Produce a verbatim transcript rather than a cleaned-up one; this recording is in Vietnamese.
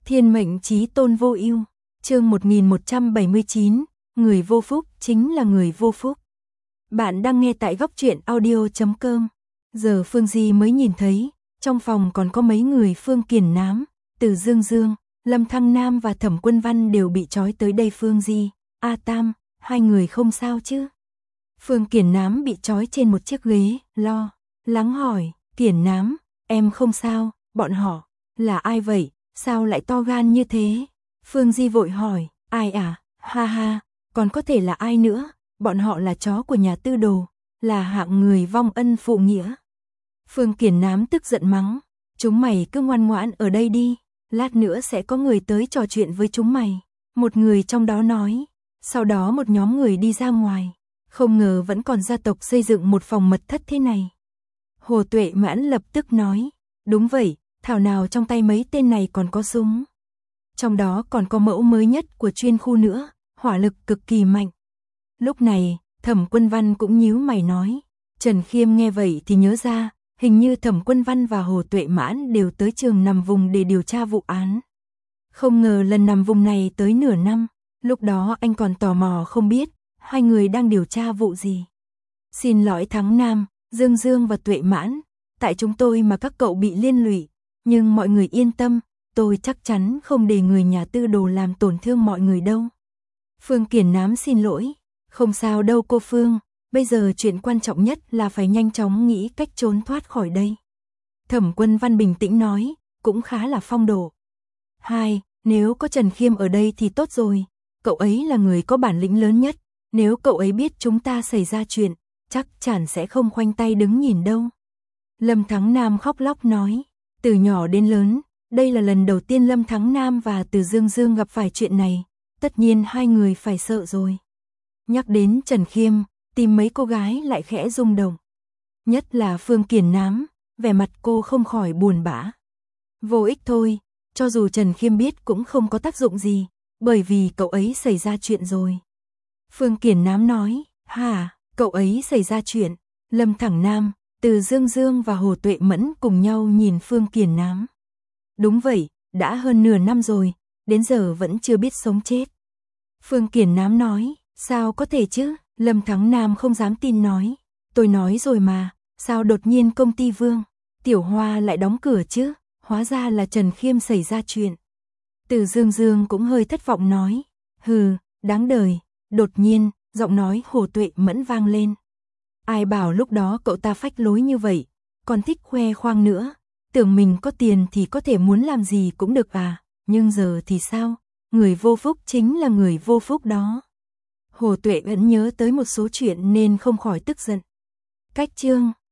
Thiên mệnh chí tôn vô ưu, chương một nghìn một trăm bảy mươi chín, người vô phúc chính là người vô phúc. Bạn đang nghe tại góc truyện audio chấm com. Giờ Phương Di mới nhìn thấy, trong phòng còn có mấy người Phương Kiền Nám, Từ Dương Dương, Lâm Thăng Nam và Thẩm Quân Văn đều bị trói tới đây. Phương Di, A Tam, hai người không sao chứ? Phương Kiền Nám bị trói trên một chiếc ghế, lo lắng hỏi, Kiền Nám, em không sao, bọn họ, là ai vậy, sao lại to gan như thế? Phương Di vội hỏi, ai à, ha ha, còn có thể là ai nữa, bọn họ là chó của nhà Tư Đồ, là hạng người vong ân phụ nghĩa. Phương Kiền Nám tức giận mắng, chúng mày cứ ngoan ngoãn ở đây đi, lát nữa sẽ có người tới trò chuyện với chúng mày. Một người trong đó nói, sau đó một nhóm người đi ra ngoài, không ngờ vẫn còn gia tộc xây dựng một phòng mật thất thế này. Hồ Tuệ Mãn lập tức nói, đúng vậy, thảo nào trong tay mấy tên này còn có súng. Trong đó còn có mẫu mới nhất của chuyên khu nữa, hỏa lực cực kỳ mạnh. Lúc này, Thẩm Quân Văn cũng nhíu mày nói, Trần Khiêm nghe vậy thì nhớ ra, hình như Thẩm Quân Văn và Hồ Tuệ Mãn đều tới trường nằm vùng để điều tra vụ án. Không ngờ lần nằm vùng này tới nửa năm, lúc đó anh còn tò mò không biết, hai người đang điều tra vụ gì. Xin lỗi Thắng Nam, Dương Dương và Tuệ Mãn, tại chúng tôi mà các cậu bị liên lụy, nhưng mọi người yên tâm, tôi chắc chắn không để người nhà Tư Đồ làm tổn thương mọi người đâu. Phương Kiền Nám xin lỗi, không sao đâu cô Phương, bây giờ chuyện quan trọng nhất là phải nhanh chóng nghĩ cách trốn thoát khỏi đây. Thẩm Quân Văn bình tĩnh nói, cũng khá là phong độ. Hai, nếu có Trần Khiêm ở đây thì tốt rồi, cậu ấy là người có bản lĩnh lớn nhất, nếu cậu ấy biết chúng ta xảy ra chuyện, chắc chắn sẽ không khoanh tay đứng nhìn đâu. Lâm Thắng Nam khóc lóc nói, từ nhỏ đến lớn, đây là lần đầu tiên Lâm Thắng Nam và Từ Dương Dương gặp phải chuyện này, tất nhiên hai người phải sợ rồi. Nhắc đến Trần Khiêm, tìm mấy cô gái lại khẽ rung động. Nhất là Phương Kiền Nám, vẻ mặt cô không khỏi buồn bã. Vô ích thôi, cho dù Trần Khiêm biết cũng không có tác dụng gì, bởi vì cậu ấy xảy ra chuyện rồi. Phương Kiền Nám nói, hả, cậu ấy xảy ra chuyện. Lâm Thẳng Nam, Từ Dương Dương và Hồ Tuệ Mẫn cùng nhau nhìn Phương Kiền Nám. Đúng vậy, đã hơn nửa năm rồi, đến giờ vẫn chưa biết sống chết. Phương Kiền Nám nói, sao có thể chứ? Lâm Thắng Nam không dám tin nói, tôi nói rồi mà, sao đột nhiên công ty Vương Tiểu Hoa lại đóng cửa chứ? Hóa ra là Trần Khiêm xảy ra chuyện. Từ Dương Dương cũng hơi thất vọng nói, hừ, đáng đời. Đột nhiên, giọng nói Hồ Tuệ Mẫn vang lên. Ai bảo lúc đó cậu ta phách lối như vậy, còn thích khoe khoang nữa, tưởng mình có tiền thì có thể muốn làm gì cũng được à, nhưng giờ thì sao, người vô phúc chính là người vô phúc đó. Hồ Tuệ vẫn nhớ tới một số chuyện nên không khỏi tức giận. Cách chương